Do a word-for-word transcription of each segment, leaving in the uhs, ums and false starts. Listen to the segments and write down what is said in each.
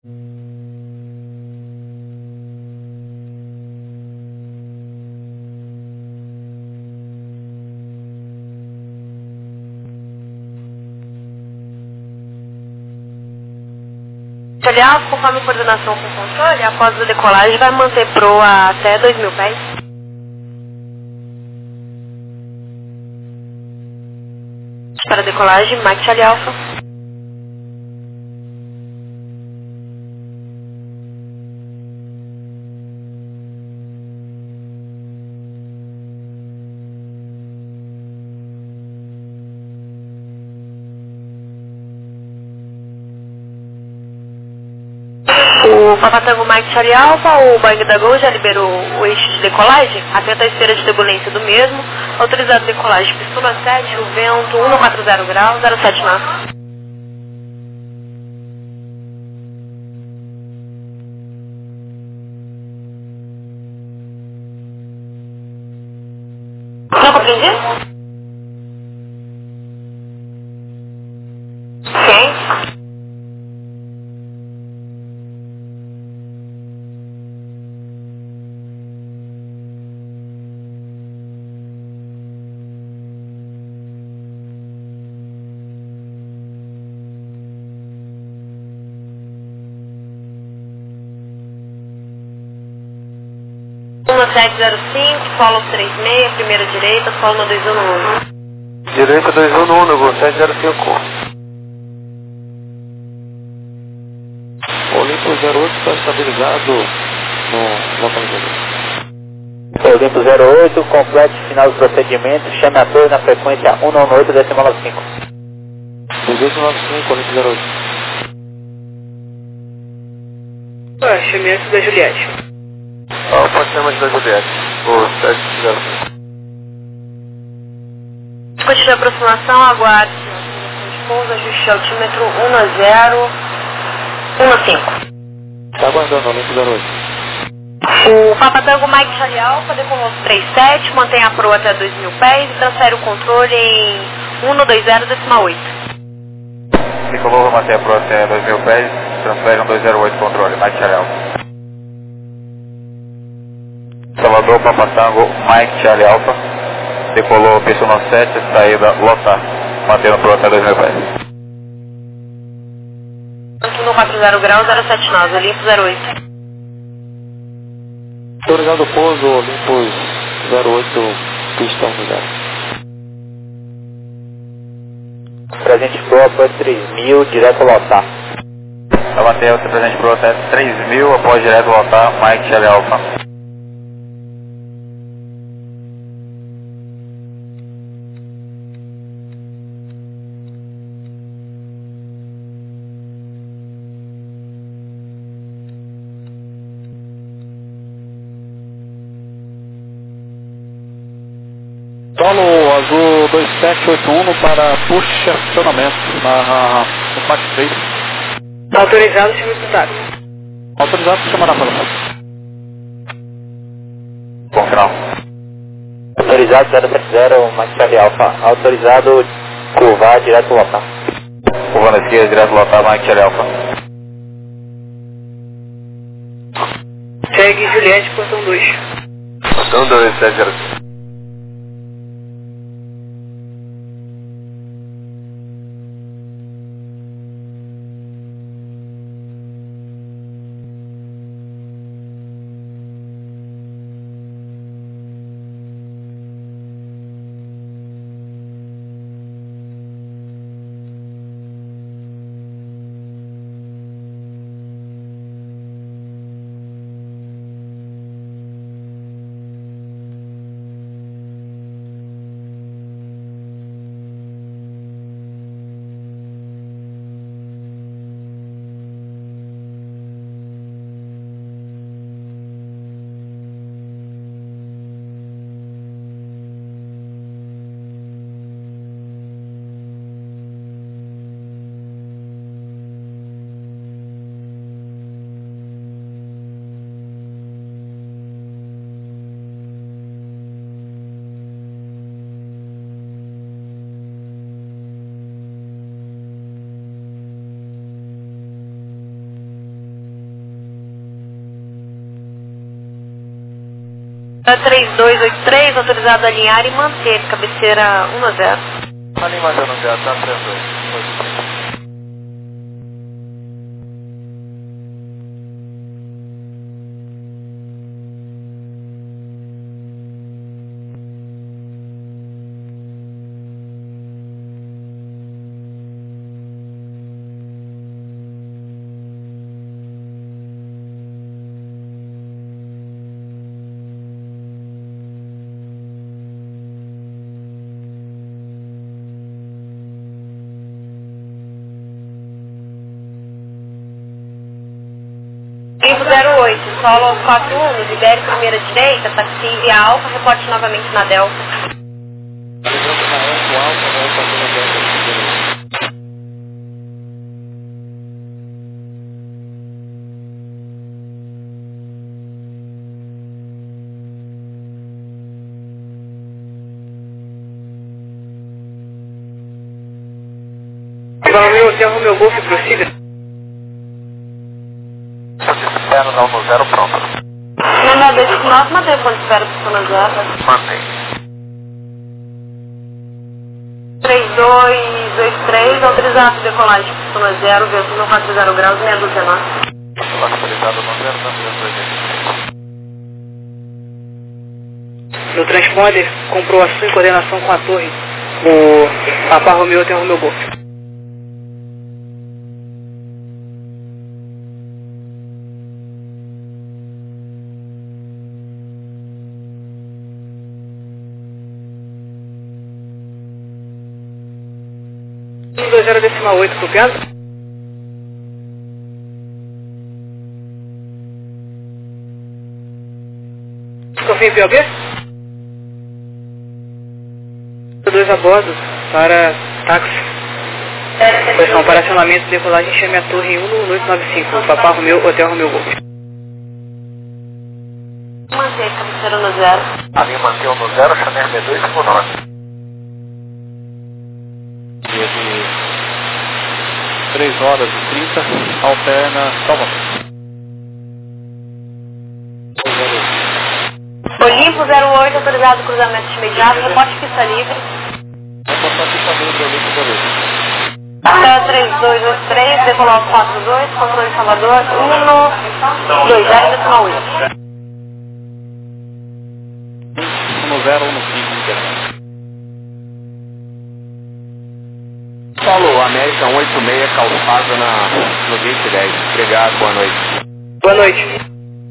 Aliás, conforme coordenação com controle, após a decolagem vai manter proa até dois mil pés. Para decolagem, Mike Charlie Alpha. O Papa Tango Mike Charlie Alpha, o Boeing da Gol já liberou o eixo de decolagem, atento à esteira de turbulência do mesmo, autorizado decolagem Pistula sete, o vento cento e quarenta graus, zero sete nove. Não compreendi? Sim. um sete zero cinco, solo três seis, primeira direita, solo dois um um. Direita dois um um, no sete zero cinco. Olimpo zero oito está estabilizado no localizador. Olimpo zero oito, complete final do procedimento, chame a torre na frequência cento e noventa e oito, decimal nove cinco. dezoito nove cinco, Olimpo zero oito. Ah, chamamento da Juliette. Ah, pode ser mais da Juliette, o sete zero cinco. Continue a aproximação, aguarde. Pouso, ajuste altímetro um zero um cinco. Está aguardando, Olimpo zero oito. O Papa Tango Mike Charlie Alpha decolou três sete, mantém a proa até dois mil pés e transfere o controle em cento e vinte decimal oito. Decolou, mantém a proa até dois mil pés, transfere um dois zero oito controle, Mike Charlie Alpha. Salvador, Papa Tango, Mike Charlie Alpha, decolou Pistula sete, saída lotar, mantendo proa até dois mil pés. cento e quarenta graus, zero sete nove, Olimpo zero oito. Autorizado pouso, Olympus zero oito, pista unidade. Presente proa para três mil, direto lotar. Tabatel, presente proa até três mil, após direto lotar, Mike Charlie Alpha. Solo azul dois sete oito um para push acionamento na no Max três. Autorizado, chama o contato. Autorizado, chamará para lá. Bom final. Autorizado zero sete zero, Mike Charlie Alpha. Autorizado curvar direto lotar. Curva na esquerda, direto lotar, Mike Charlie Alpha. Segue Juliette, portão dois. Portão dois, sete zero cinco. três dois oito três, autorizado a alinhar e manter, cabeceira um a zero. Alinha mais um zero, tá três dois oito três. Limpo zero oito, solo quatro um, libere primeira direita, taxi via Alfa, reporte novamente na Delta. Romeu, Hotel Romeu Golf, prossiga. Espera no no zero, pronto. Na minha vez que nós mantém quando espera para no zero. Mantém. três dois oito três, autorizado decolagem para no zero, vento no quatro zero graus, meia dúzia nove. Autorizado no zero, tá três dois oito três. No transponder, comprovação e coordenação com a torre. O Papa Romeu, Hotel Romeu Golf. dois zero decimal oito, copiado? Confia em P O B? dois a bordo para táxi. Posição para acionamento, decolagem, chame a torre um no oito nove cinco, Papa Romeu, Hotel Romeu Golf. Manter, cabeceira no zero. Alinha mantém no zero, chamei M dois cinco nove. três horas e trinta, alterna, Salvador. Olimpo zero oito, autorizado cruzamento imediato, reporte pista livre. Reportar pista livre, Olimpo zero oito. Até três dois oito três, decolar quatro dois, controle Salvador, um dois zero decimal oito. um zero um cinco, internet. Paulo, América cento e oitenta e seis, calçada na, no vinte e dez. Obrigado, boa noite. Boa noite.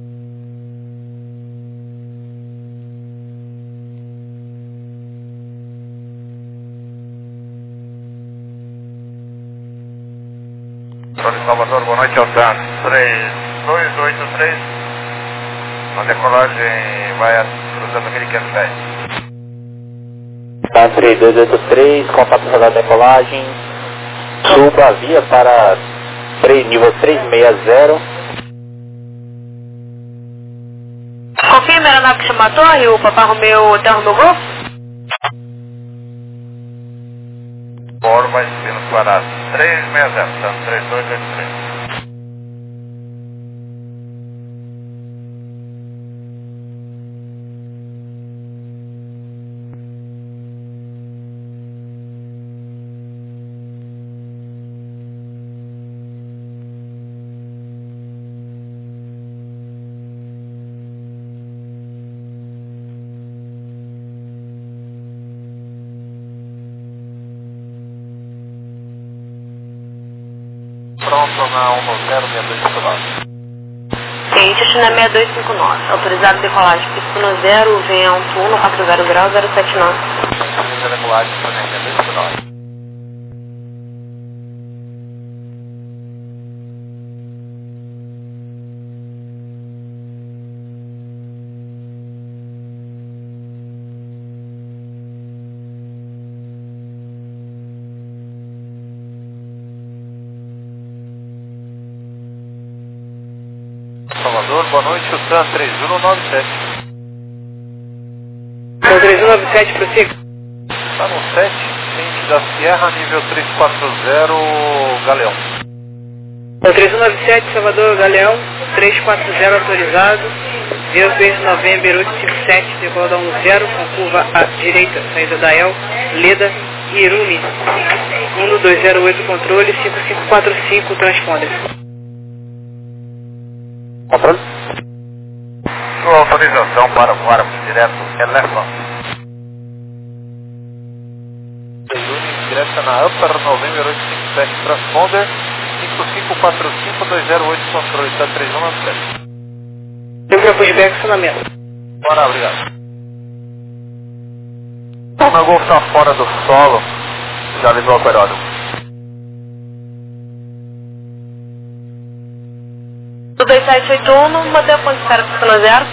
Controle Salvador, boa noite, Altan. três dois oito três. A decolagem vai cruzando mil quinhentos e dez. Tá, três dois oito três, contato da decolagem. Suba a via para três, nível trezentos e sessenta. Confirma a aeronave que chamou a torre, o Papa Romeu, Hotel Romeu Golf? Boro vai sendo para trezentos e sessenta, tá? três dois oito três. Pronto na um zero seis dois cinco nove. Ciente, China seis dois cinco nove. Autorizado decolagem, pista no zero, vento um no quatro zero graus, zero sete nove. Decolagem para seis dois cinco nove. Salvador, boa noite, o TAN três um nove sete. Então, três um nove sete, prossiga. Está no sete, ciente da Sierra, nível trezentos e quarenta, Galeão. Então, três um nove sete, Salvador, Galeão, trezentos e quarenta autorizado, Air November oito cinco sete, decola da um zero, com curva à direita, saída da El, Leda, Irumi. um dois zero oito, controle, cinco cinco quatro cinco, transponder. Controle. Sua autorização para voar direto, telefone. Irumi, direto na Upper November oito cinco sete, transponder, cinco cinco quatro cinco dois zero oito, controle, está três um nove sete. Tem para pushback, acionamento. Bora, obrigado. O meu Golf está fora do solo, já livrou o aeródromo. dois sete oito um, mantém o ponto de espera para zero.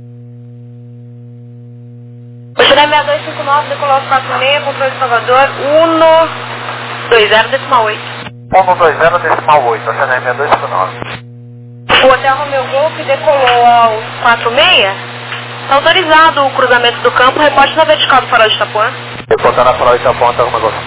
O Chile seis dois cinco nove, decolou quatro seis, controle de Salvador, um dois zero decimal oito. um dois zero decimal oito, o Chile seis dois cinco nove. O Hotel Romeo Golf decolou aos quatro seis. Está autorizado o cruzamento do campo, reporte na vertical do farol de Itapuã. Reportando a farol de Itapuã, Hotel Romeo Golf.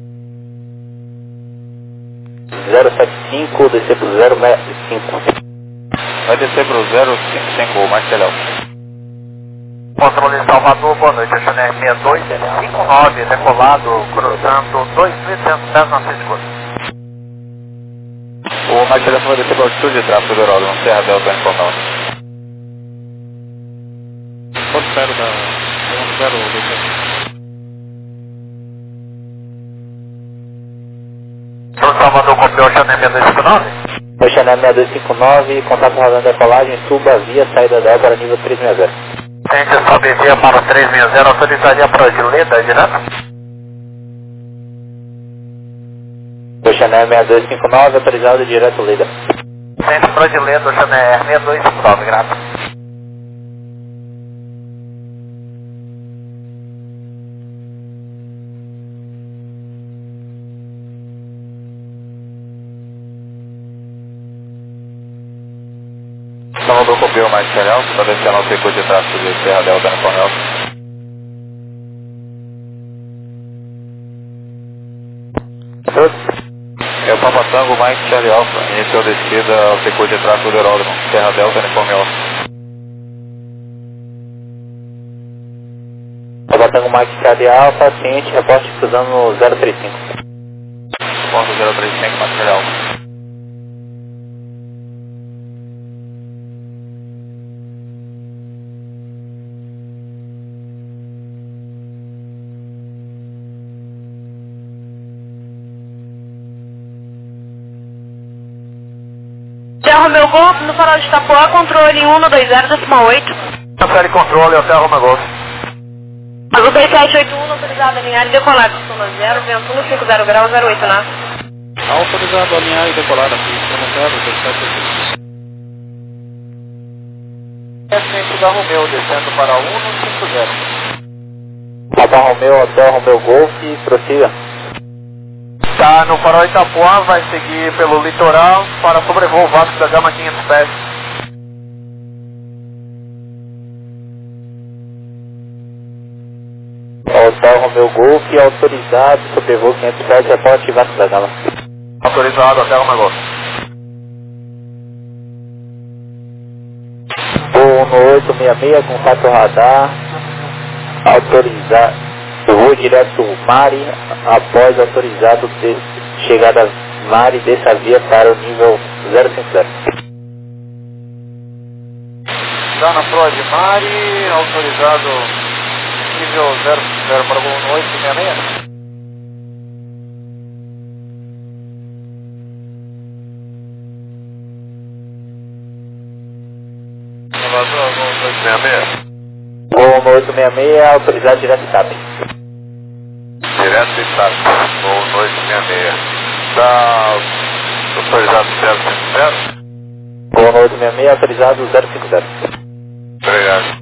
zero sete cinco, descer pro zero cinco. Vai descer pro zero cinco cinco, Marcelão. Controle Salvador, boa noite, o Chile seis dois cinco nove, decolado, cruzando dois mil e cento pés na Cisco. O Marcelão vai descer para altitude de tráfego do aeródromo, Serra Delta Informal. Quanto espero da... Eu não quero São Salvador, copiou o Chile seis dois cinco nove? O Chile seis dois cinco nove, contato rodando decolagem, suba via saída da El para nível três seis zero. Tente sobe via para o três seis zero, autorizaria para o Leda, direto? O Chile seis dois cinco nove, autorizado direto Leda. Tente para o Leda, o Chile seis dois cinco nove, graças. Salvador copiou o Marcelão, está descendo ao circuito de tráfego de Serra Delta Informal. É o Papa Tango Mike Charlie Alpha, iniciou descida ao circuito de tráfego do aeródromo, Serra Delta Informal. Papa Tango Mike Charlie Alpha, ciente, reporte cruzando no zero três cinco. Ponto zero três cinco, Marcelão. Hotel Romeo Golf, no farol de Itapuã, controle um dois zero decimal oito. Série controle, Hotel Romeo Golf. O dois sete oito um, autorizado a alinhar e decolar com zero zero, vento um cinco zero graus, zero oito na. Autorizado a alinhar e decolar aqui, zero zero, dois sete oito um. É frente da Romeo, descendo para um cinco zero. Papa Romeo, Hotel Romeo Golf, prossiga. Está no farol Itapuã, vai seguir pelo litoral para sobrevoo Vasco da Gama quinhentos pés. Hotel Romeo Golf, autorizado, sobrevoo quinhentos pés, reporte Vasco da Gama. Autorizado, Hotel Romeo Golf. Voo no oito seis seis, contato radar, autorizado. Eu vou direto Mari, após autorizado de chegada Mari, dessa via para o nível zero cinco zero. Já na proa de Mari, autorizado nível zero cinco zero para voo no oito seis seis. Salvador, voo oito seis seis. Voo no oito seis seis, autorizado direto T A P. Direto de Estado, voo oito seis seis. Está autorizado zero cinco zero? Voo no oito seis seis, autorizado zero cinco zero. Obrigado.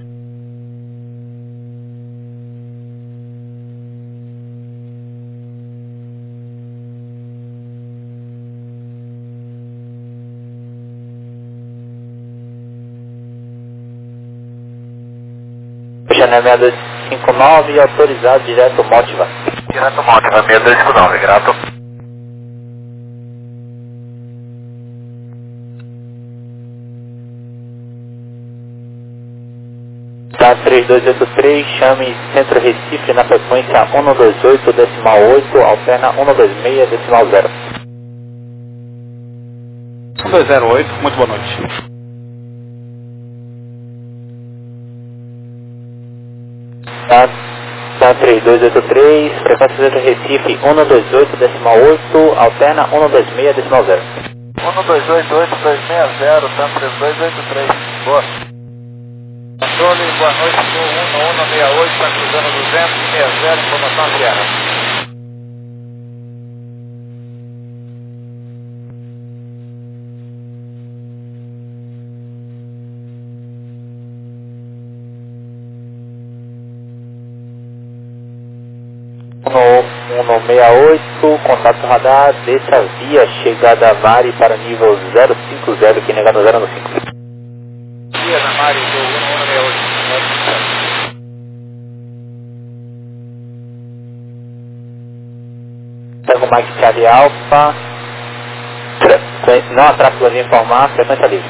Channel seis dois cinco nove, autorizado direto Motiva. Direto Motiva, seis dois cinco nove, grato. Tá três dois oito três, chame Centro Recife na frequência um dois oito decimal oito, alterna um dois seis decimal zero. um dois zero oito, muito boa noite. Tá, tá três dois oito três, frequência Centro Recife um dois oito decimal oito, alterna um dois seis decimal zero. um dois oito oito dois seis zero, tá três dois oito três. Boa. Controle, boa noite, um um um seis oito, está cruzando duzentos e sessenta, informação ampliada. um seis oito, contato radar, desça via chegada Mari para nível zero cinco zero, que negando zero no cinco. Via da Mari do um um seis oito. Tango Mike Charlie Alpha, não atraso de informar, frequência livre.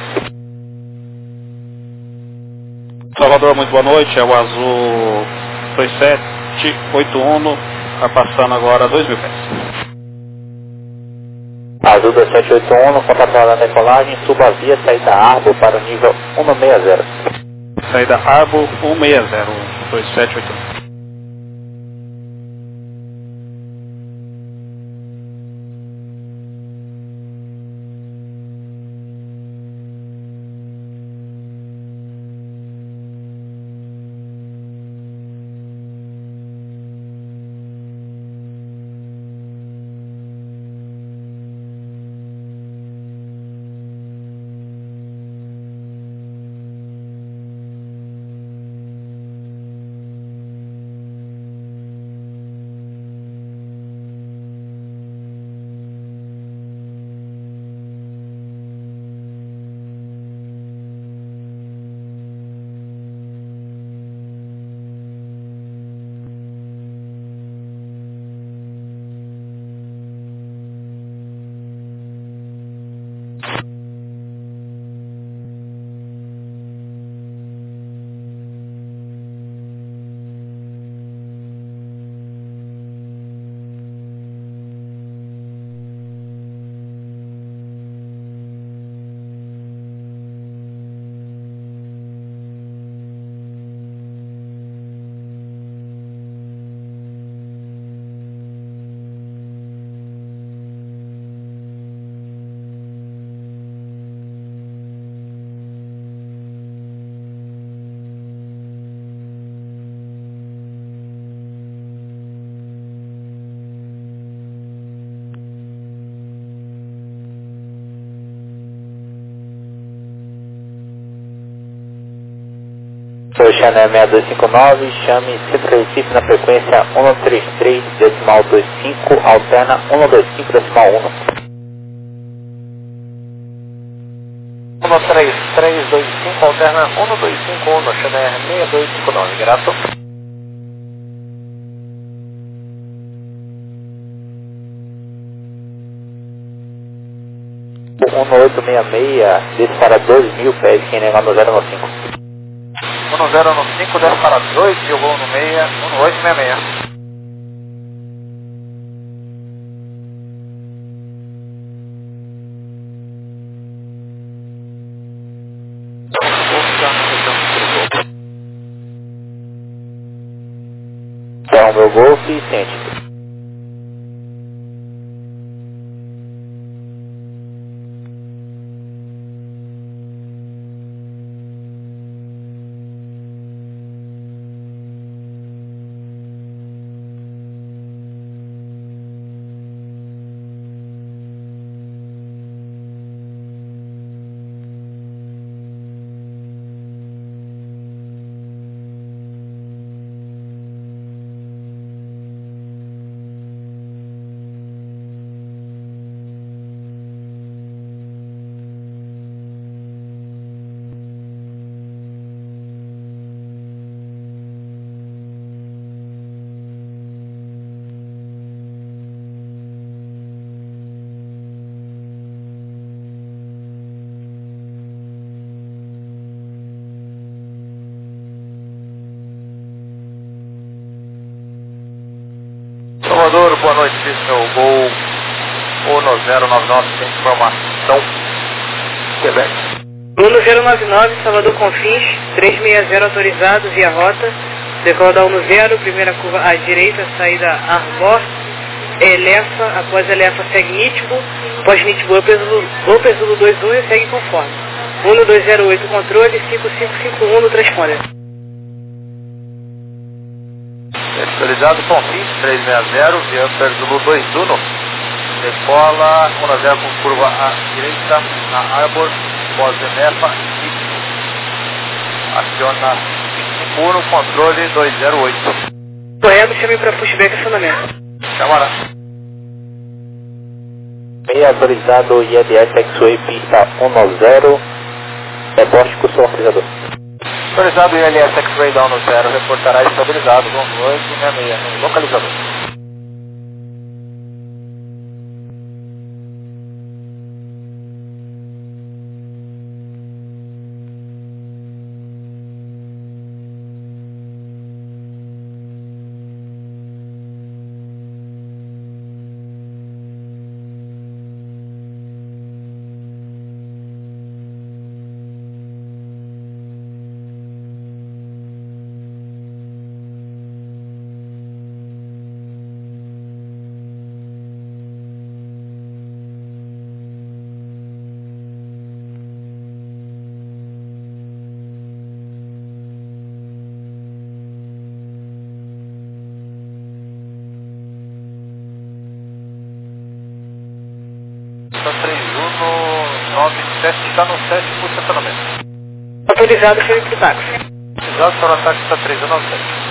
Salvador, muito boa noite, é o Azul dois sete oito um, está passando agora dois mil pés. Azul dois sete oito um, contato radar da decolagem, suba via saída Arbo para o nível um seis zero. Saída Arbo um seis zero, dois sete oito um. Sou Chanel seis dois cinco nove, chame Centro Recife na frequência um três três decimal vinte e cinco, alterna um dois cinco decimal um. um três três dois cinco, alterna um dois cinco um, Chanel seis dois cinco nove, grato. um oito seis seis, desce para dois mil pés, quem negando zero no cinco. um zero no cinco, desce para dois mil, voo no meia, um oito seis seis. Então, meu Golf e sente. Salvador, boa noite, pista o Gol um zero nove nove, sem informação, Quebec. um zero nove nove, Salvador Confins, trezentos e sessenta autorizado, via rota, decola da um zero, primeira curva à direita, saída Arbor, Elefa, após Elefa segue Nitibo, após Nitibo Upper Zulu dois um e segue conforme. um dois zero oito controle, cinco cinco cinco um no transponder. Autorizado Confins, trezentos e sessenta, via Upper Zulu dois um, decola um zero com curva à direita, na Arbor, após Elefa, Nitibo. Aciona cinco cinco um no controle dois zero oito. Correto, chame para pushback acionamento. Câmara. meia autorizado I L S X-Way pista um zero, reporte com o seu autorizador. Autorizado I L S X-Ray down no zero, reportará estabilizado com oito sessenta e seis no localizador. três um nove sete, está no sete por estacionamento. Autorizado, chame para o táxi. Autorizado para o ataque, está três um nove sete.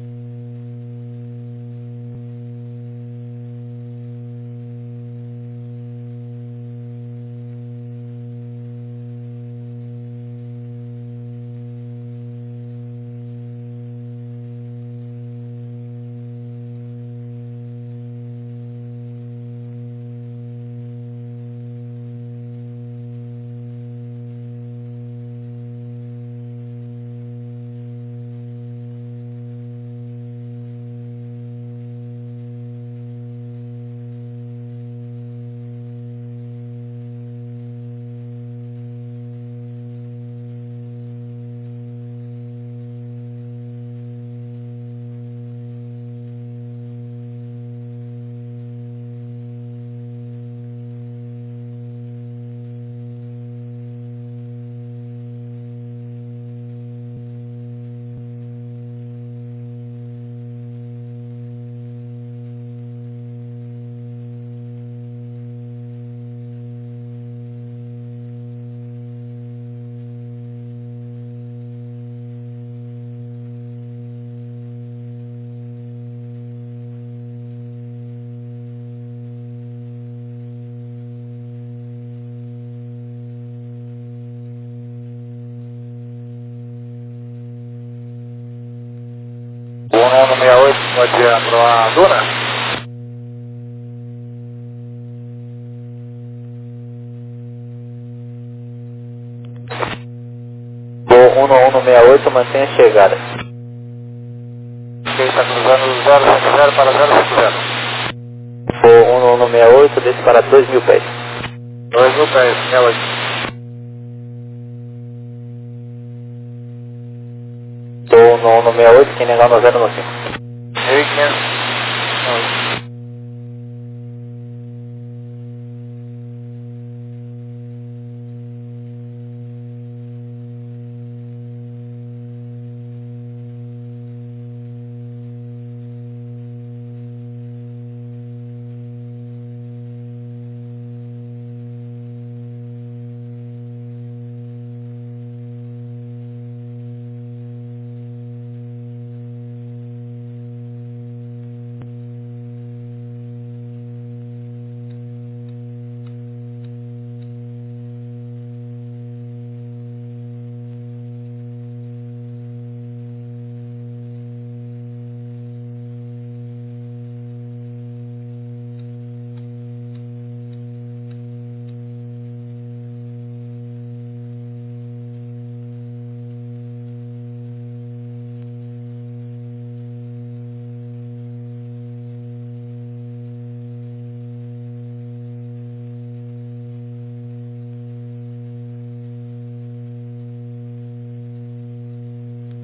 um nove seis oito, pode ir para a Duna. Voo um nove seis oito, mantenha a chegada. Ok, está cruzando zero sete zero para zero cinco zero. Voo um nove seis oito, desce para dois mil pés. dois mil pés, sessenta e oito. Voo um nove seis oito, quem negar no zero no cinco. mil e quinhentos.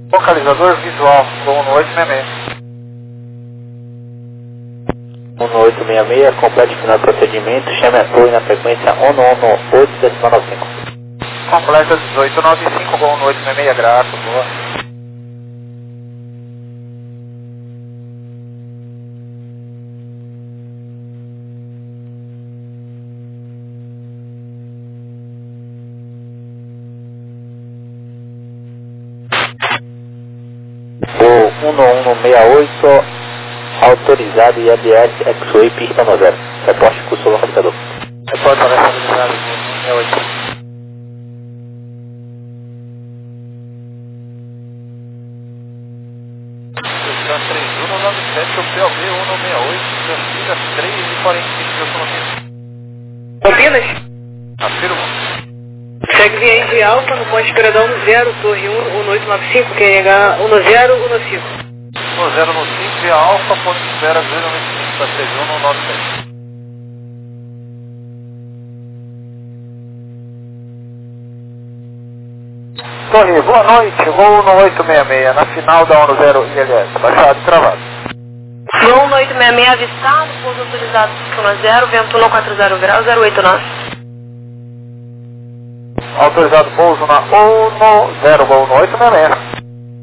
Localizador visual, voo no oito seis seis. um no oito seis seis, complete final do procedimento, chame a torre na frequência um no um no oito decimal nove cinco. Completa dezoito nove cinco, voo no oito seis seis, graças, boa. um no um no sessenta e oito, autorizado I A B S X-Ray pista no zero. Reporte curso localizador. Reporte autorizado no sessenta e oito. três um no nove sete, o P O B um no sessenta e oito, Campinas três e quarenta e cinco, Campinas? Afirma. Segue via de Alfa no ponte Esperadão no zero, torre um no oito nove cinco, quem H um no zero, um no cinco. um zero no cinco, via Alfa, ponte espera zero noventa e cinco, três um no nove sete. Torre, boa noite, voo no oito seis seis, na final da um no zero I L S, baixado e travado. Voo no oito seis seis avistado, pouso autorizado Y zero, vento um quatro zero graus, zero oito nove. Autorizado pouso na um no zero, voo no oito seis seis.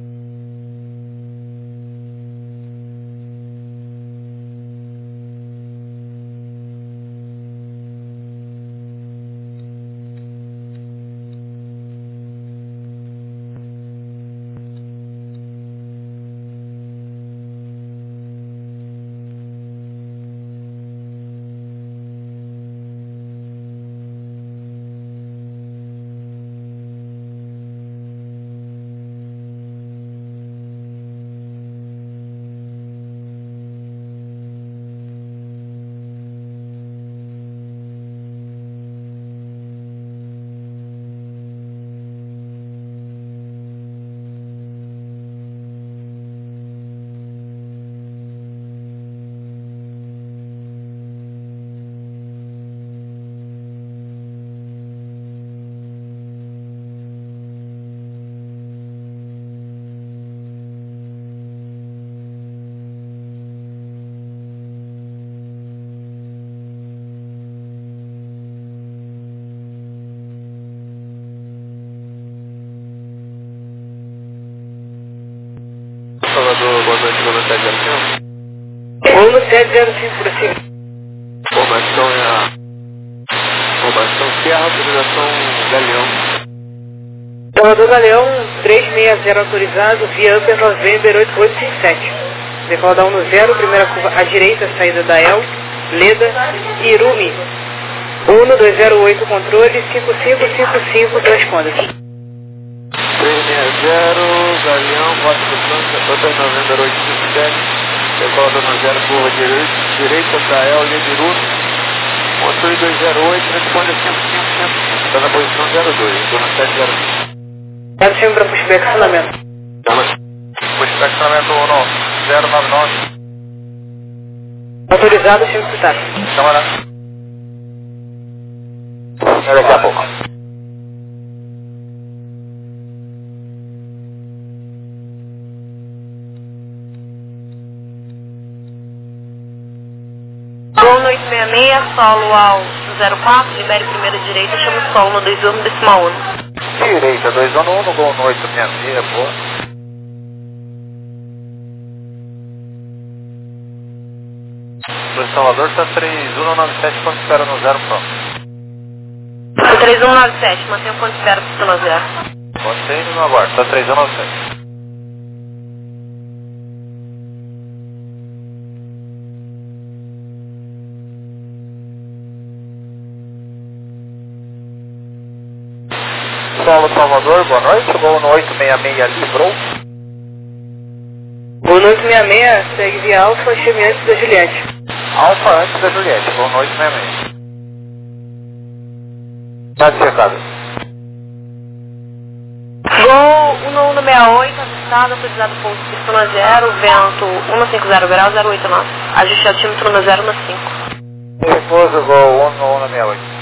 Salvador, boa noite, boa noite, sete zero cinco. um no sete zero cinco por cima. Formação é a formação Serra, autorização Galeão. Salvador Galeão três seis zero autorizado, via Upper November oito oito cinco sete. Decola da um no zero, primeira curva à direita, saída da El, Leda, Irumi. um no dois zero oito, controle, cinco cinco cinco cinco, transponda. três seis zero, Galeão, Voto do França, Upper November oito cinco sete. Decola da um no zero, curva direita, direita da El, Leda, Irumi. Controle dois zero oito, responde cinco cinco cinco. Está na posição zero dois, estou na sete zero cinco. Deve ser para pushback fundamento. Pushback fundamento um zero nove nove. Autorizado, chega que tá. Camarada. É daqui a pouco. Voo no oito seis seis, solo ao zero quatro, libere primeira direita, chama o solo no dois um decimal um. Direita, dois um no um, gol no oito seis seis, boa. Do Salvador está três um nove sete, quando espera no zero, pronto. três um nove sete, mantenha o ponto espera para no zero. Mantém no aguardo, está três um nove sete. Solo Salvador, boa noite, gol no oito seis seis, livrou. O no oito seis seis segue via Alfa, chame antes da Juliette. Alfa antes da Juliette, gol no oito seis seis. Tá checado. Gol um no um sessenta e oito, avistado, autorizado pouso Y zero, vento um cinco zero graus, zero oito nove. Ajuste altímetro no zero no cinco. Repouso, gol um no um sessenta e oito.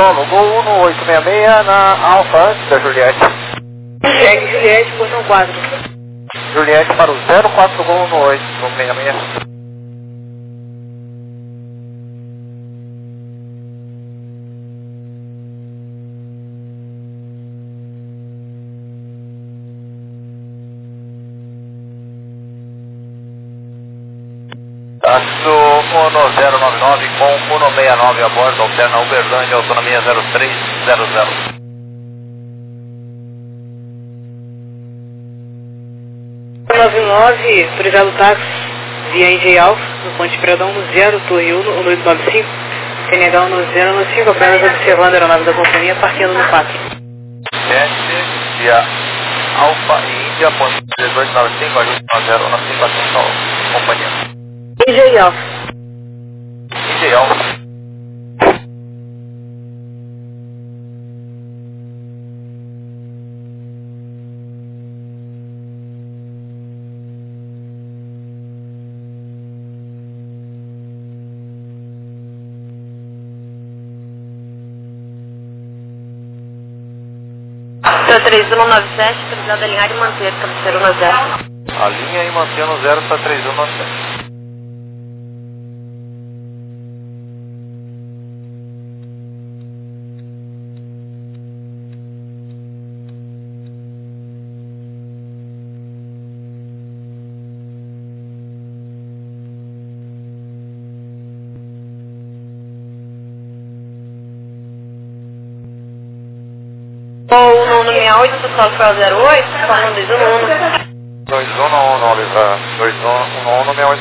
solo, Gol um oito seis seis na Alfa antes da Juliette. Segue Juliette, portão quatro. Juliette para o zero quatro Gol um oito seis seis. Táxi um zero nove nove com um seis nove a bordo, alterna Uberlândia, autonomia zero três zero zero. nove nove, autorizado táxi via N J Alfa, no ponte Predão no zero, Torre um, um oito nove cinco, C N H um no zero nove cinco, apenas observando a aeronave da companhia, partindo no quatro. sete, via Alfa e Índia, ponte dezoito nove cinco, ajuste no zero nove cinco, atenção, companhia. N J Alfa. N J Alfa. três um nove sete, autorizado a alinhar e manter, cabeceiro no zero. Alinha e mantém no zero para três um nove sete. Ou no sessenta e oito, pessoal, foi ao zero oito, falando dois um um. dois um um, Oliver. dois um um, sessenta e oito.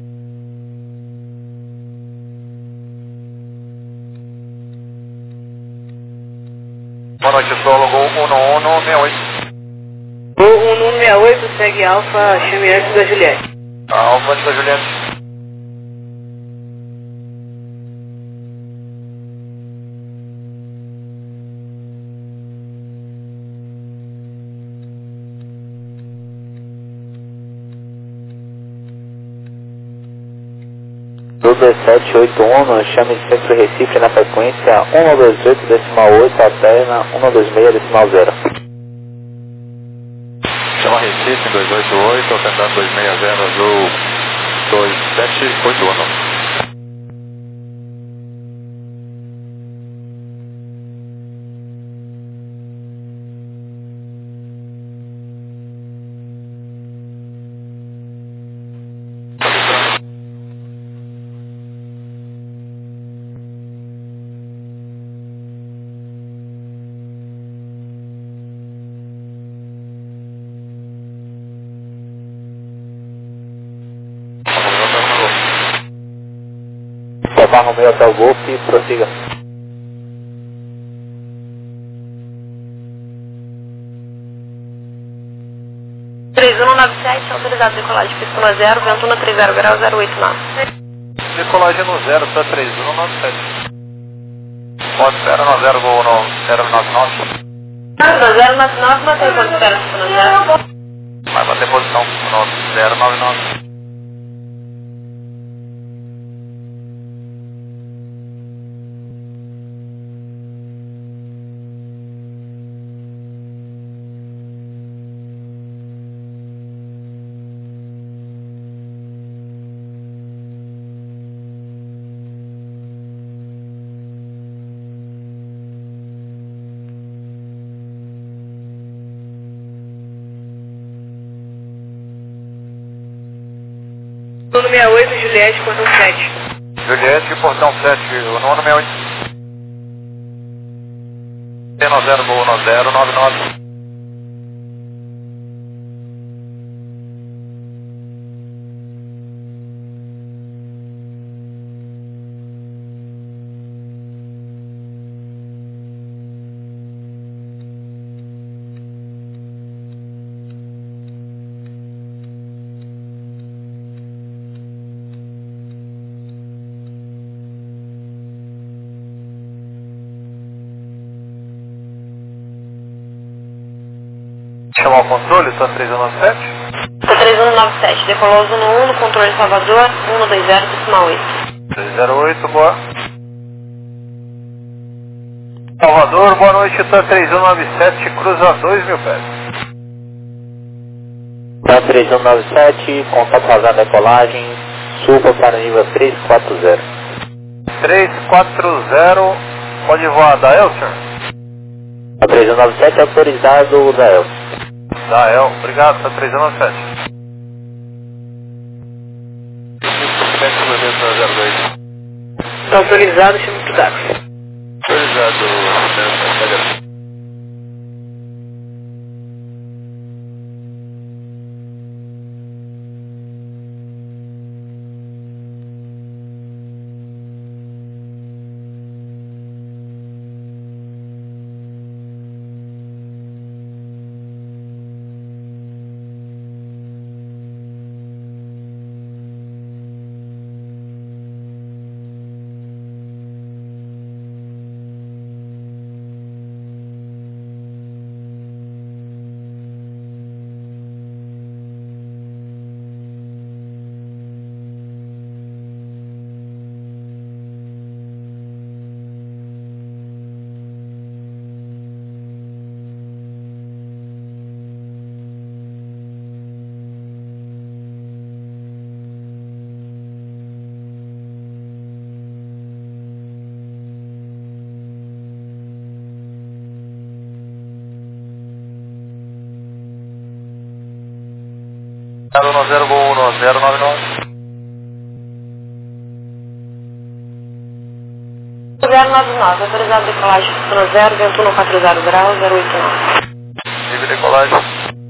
Boa noite, solo, Gol um um um, sessenta e oito. Gol um um sessenta e oito, segue Alfa, chame antes da Juliette. Alfa antes da Juliette. Uber sete oito um, chame de centro Recife na frequência um dois oito decimal oito, alterna um dois seis decimal zero. Chama Recife dois oito oito, alternando dois seis zero, azul dois sete oito um. Levar no meio até o Golf e prossiga. três um nove sete, autorizado decolagem, pista no zero, vento no trinta graus, zero oito nove. Decolagem no zero para três um nove sete. Pode zero nove zero, Gol no zero nove nove. No zero nove nove, mantém quando espera no zero. Vai bater posição no zero nove nove. Nono sessenta e oito, Juliette, portão sete. Juliette, portão sete, o nono sessenta e oito. T zero, Gol no zero nove nove. Chamar o controle, T três um nove sete? T três um nove sete, decolou no um no controle Salvador, um dois zero decimal oito. três zero oito, boa. Salvador, boa noite, TAM três um nove sete, cruza dois mil pés. TAM três um nove sete, contato fazendo decolagem, suba para nível três quatro zero. três quatro zero, pode voar da Elster? TAM três um nove sete, autorizado da El. Da El, obrigado, TAM três um nove sete. zero dois. Está autorizado, chama pro táxi. Autorizado, né? zero nove zero um zero nove nove. zero nove nove, autorizado decolagem para zero, vento um quatro zero graus, zero oito nove. Livre decolagem.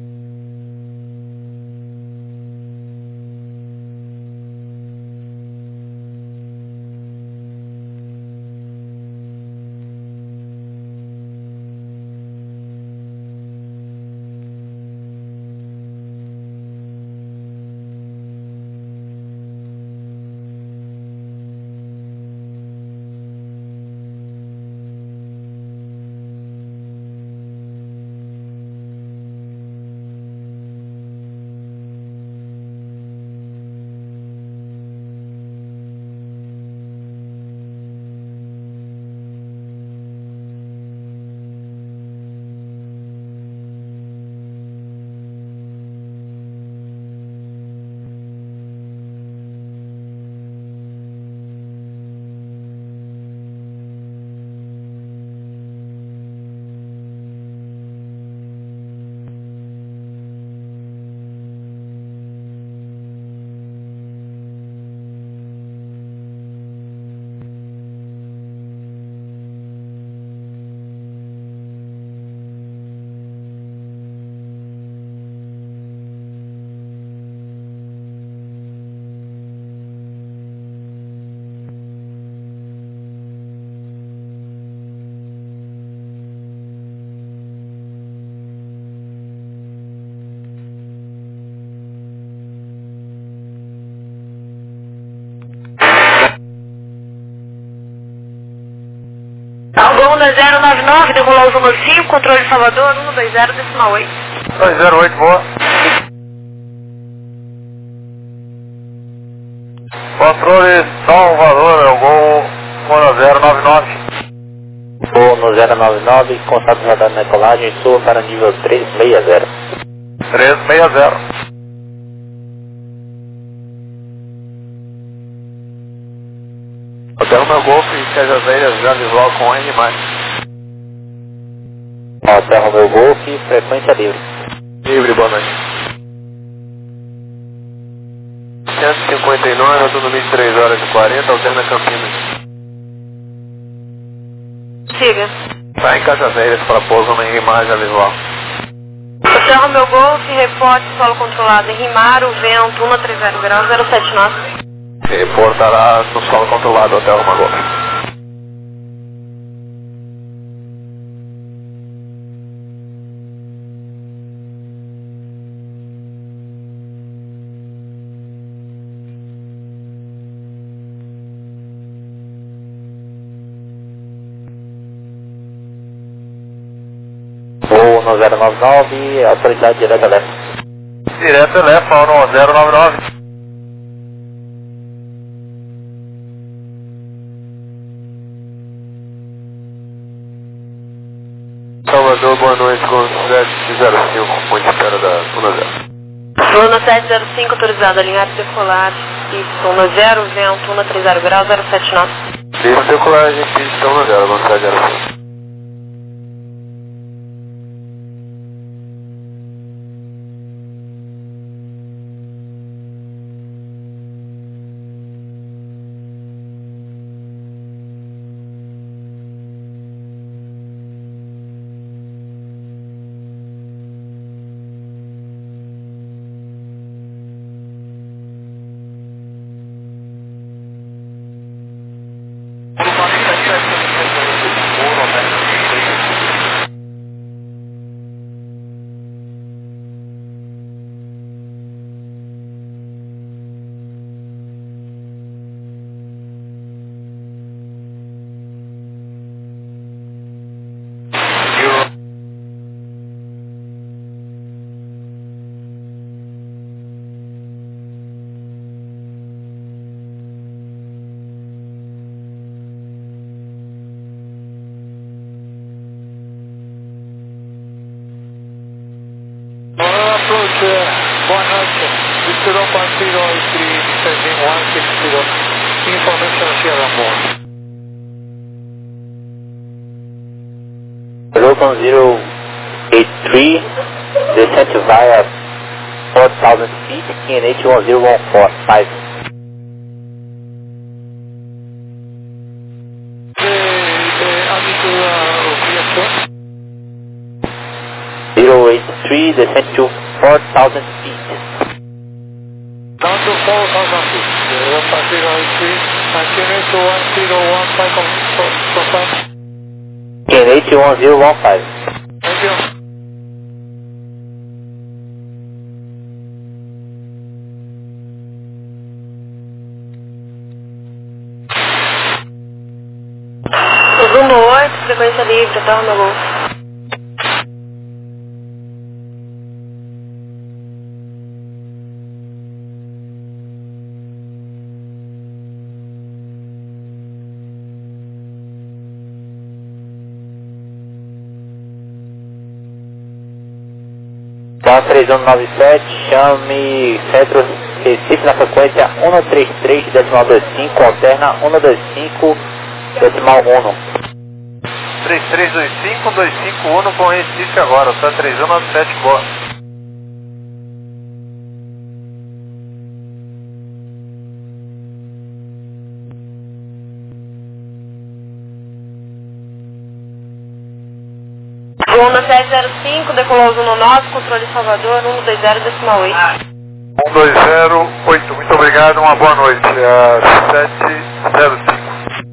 zero nove nove, decolou o número cinco, controle de Salvador, um dois zero, decimal oito. dois zero oito, boa. Controle Salvador, é o gol no zero nove nove. Vou no zero nove nove, contato radar na decolagem, suba para nível três seis zero. três seis zero. Hotel meu Golf, Cajazeiras, já visual com N mais. Hotel Romeu Golf, frequência livre. Livre, boa noite. cento e cinquenta e nove, eu tô no vinte e três horas e quarenta, alterna Campinas. Siga. Tá em Cajazeiras para pouso na imagem visual. Hotel Romeu Golf, reporte solo controlado em Rimaro, vento um três zero graus, zero sete nove. Reportará no solo controlado Hotel Romeu Golf. Vou no zero nove nove, autoridade direta leste. Direto leste, no zero nove nove. Salvador, boa noite com sete zero cinco, ponte espera da Zona zero. Zona sete zero cinco, autorizado, alinhar decolar, pista zero, vento um três zero graus, zero sete nove. Pista decolagem, pista um zero, Zona zero cinco. Approach, uh, boa noite. Visturão Partido entre descending one six zero. Information here on board. Logan zero eight three, descent via four thousand feet, K N H one zero one four five. zero eight three, descent to four thousand feet. Down to four thousand feet. Zero Partido eight three, and K N H one zero one five confirm. K N H one zero one five. Thank you. Zumo oito, frequência livre, até o meu gol. Então três um nove sete, chame Centro Recife na frequência um três três decimal dois cinco, alterna um dois cinco decimal um. três três dois cinco, dois cinco um com Recife agora, tá três um nove sete, boa. Zona sete zero cinco, decolou Zona nove, controle Salvador, um dois zero decimal oito. um dois zero oito, muito obrigado, uma boa noite, é sete zero cinco.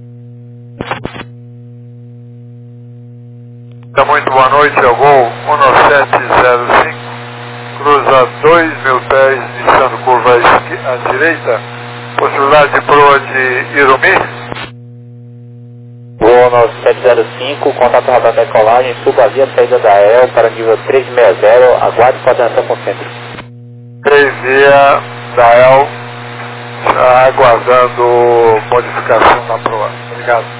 Tá, muito boa noite, é o Gol um sete zero cinco, cruza dois mil pés, iniciando curva à direita, possibilidade de proa de Irumi. Voo no sete zero cinco, contato radar decolagem, suba via saída da E L para nível três seis zero, aguarde coordenação com o centro. três via da E L, aguardando modificação na proa. Obrigado.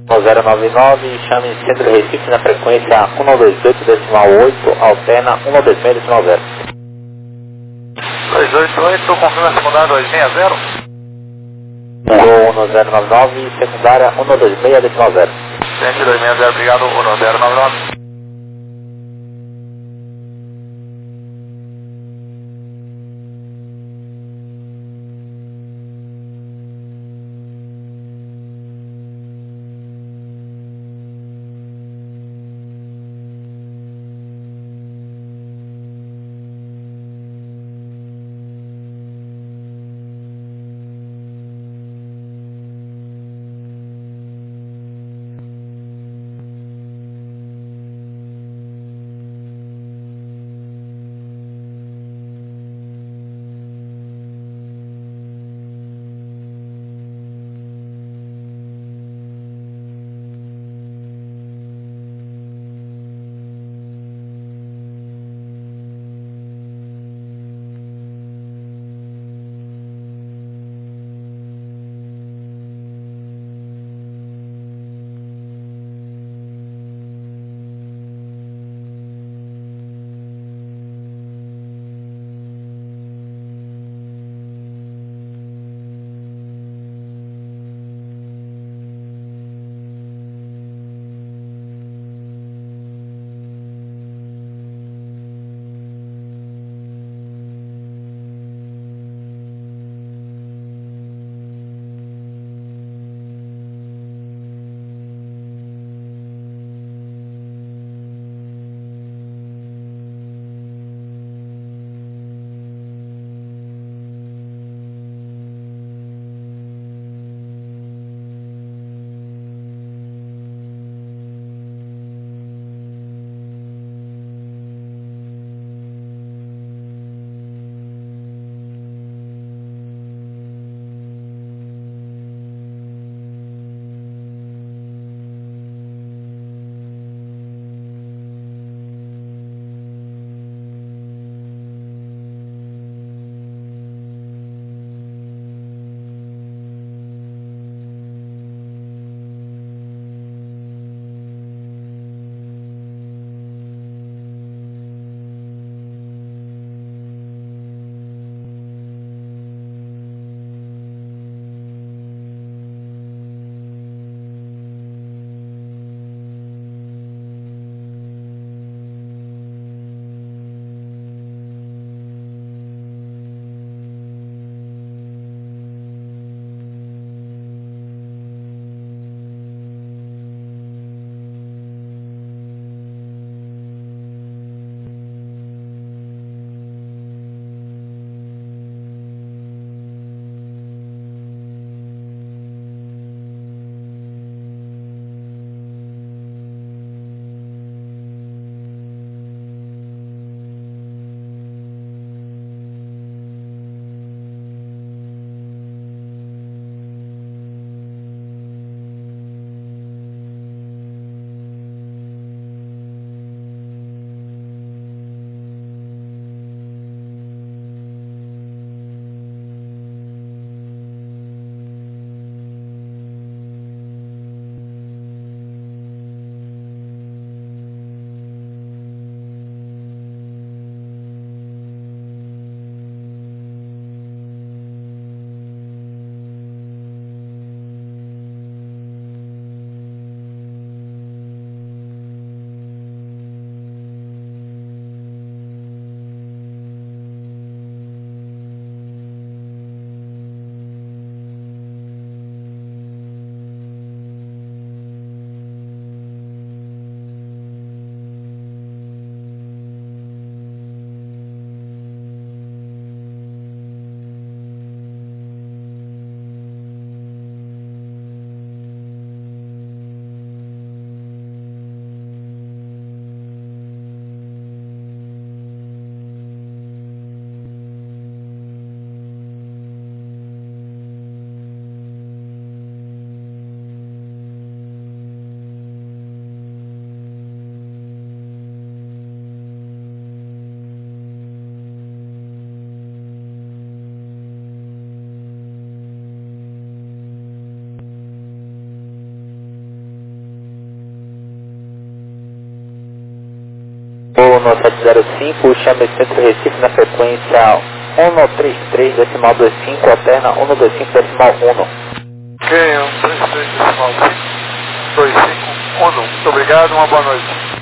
zero nove nove, chame Centro de Recife na frequência um dois oito decimal oito, alterna um dois seis decimal zero. dois oito oito, confirma a secundária dois seis zero. um zero nove nove, secundária um dois seis decimal zero. Centro dois seis zero, obrigado, um zero nove nove. um sete zero cinco, chame Centro Recife na frequência um três três decimal vinte e cinco, alterna um vinte e cinco decimal um. Ok, um três três decimal cinco, dois cinco um. Muito obrigado, uma boa noite.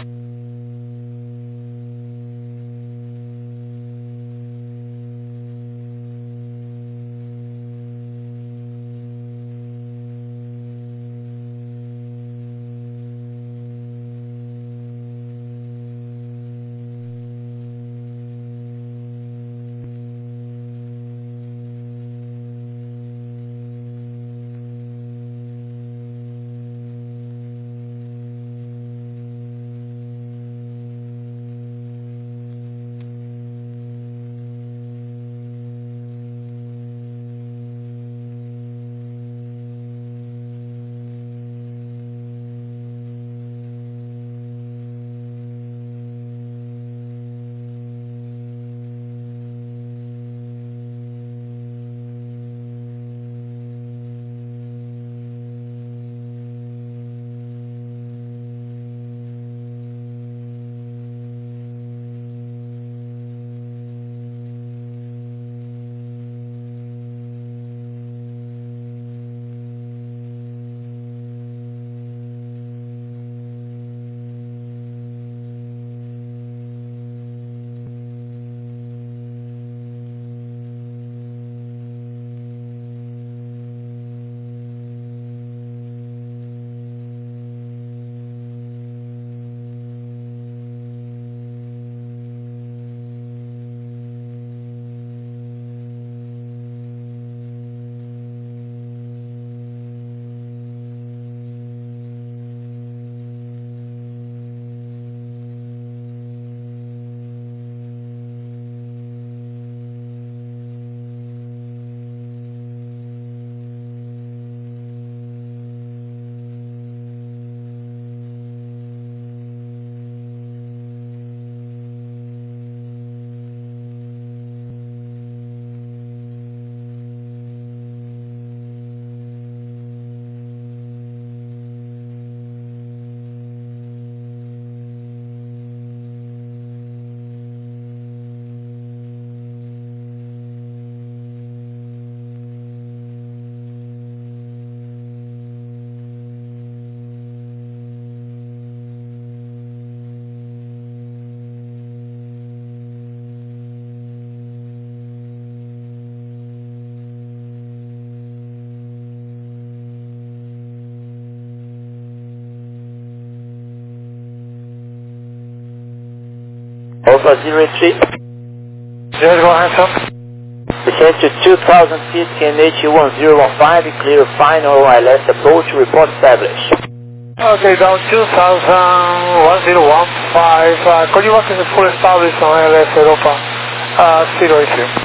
Alpha zero three. Yes, go ahead, sir. Descend to two thousand feet, K N H one zero one five, clear final I L S approach, report established. Okay, down two thousand, one zero one five, uh, could you work in the full established on L S Europa, uh, zero issue.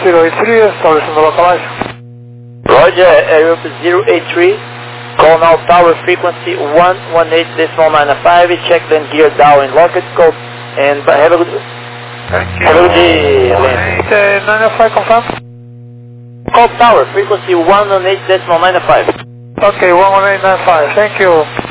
zero eight three, establishing the localizer. Roger, Aerope zero eight three. Call now tower frequency one one eight decimal nine five. Check then gear down in locked scope. And have a good, Thank you. have a good day, landing. one eight nine five, confirm. Call tower frequency one one eight decimal nine five. Okay, one one eight nine five. Thank you.